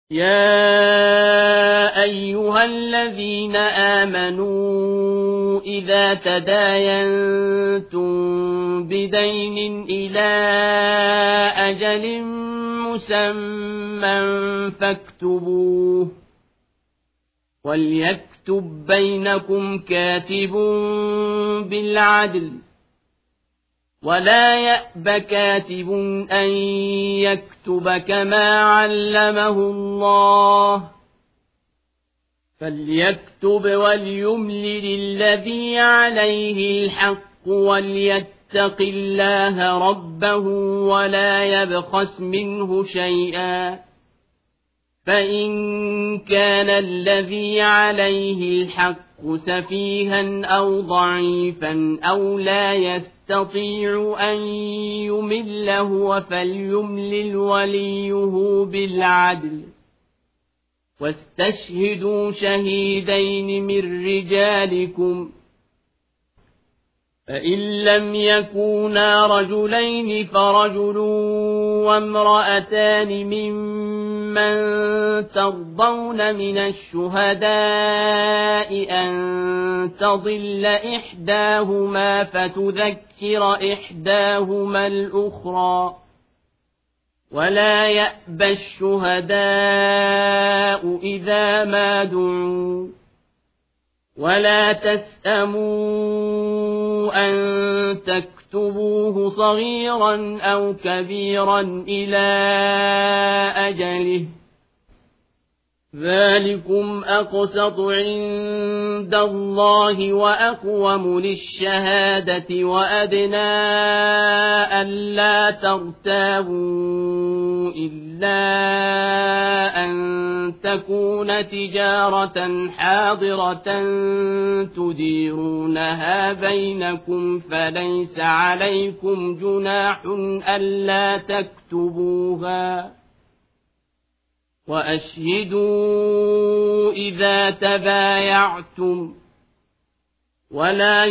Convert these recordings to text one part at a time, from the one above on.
يا أيها الذين آمنوا إذا تداينتم بدين إلى أجل مسمى فاكتبوه وليكتب بينكم كاتب بالعدل ولا يأب كاتب أن يكتب كما علمه الله فليكتب وليملل الذي عليه الحق وليتق الله ربه ولا يبخس منه شيئا فإن كان الذي عليه الحق سفيها أو ضعيفا أو لا يستطيع أن يمل هو فليملل وليه بالعدل واستشهدوا شهيدين من رجالكم فإن لم يكونا رجلين فرجل وامرأتان ممن ترضون من الشهداء أن تضل إحداهما فتذكر إحداهما الأخرى ولا يأبى الشهداء إذا ما دعوا ولا تسأموا أن تكتبوه صغيرا أو كبيرا إلى أجله ذلكم أقسط عند الله وأقوم للشهادة وأدنى ألا ترتابوا إلا أن تكون تجارة حاضرة تديرونها بينكم فليس عليكم جناح ألا تكتبوها وأشهدوا إذا تبايعتم ولا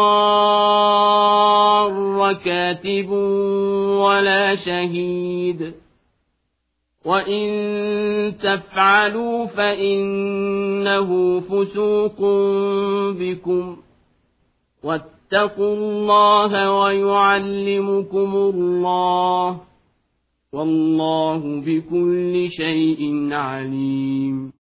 يضار كاتب ولا شهيد وإن تفعلوا فإنه فسوق بكم واتقوا الله ويعلمكم الله والله بكل شيء عليم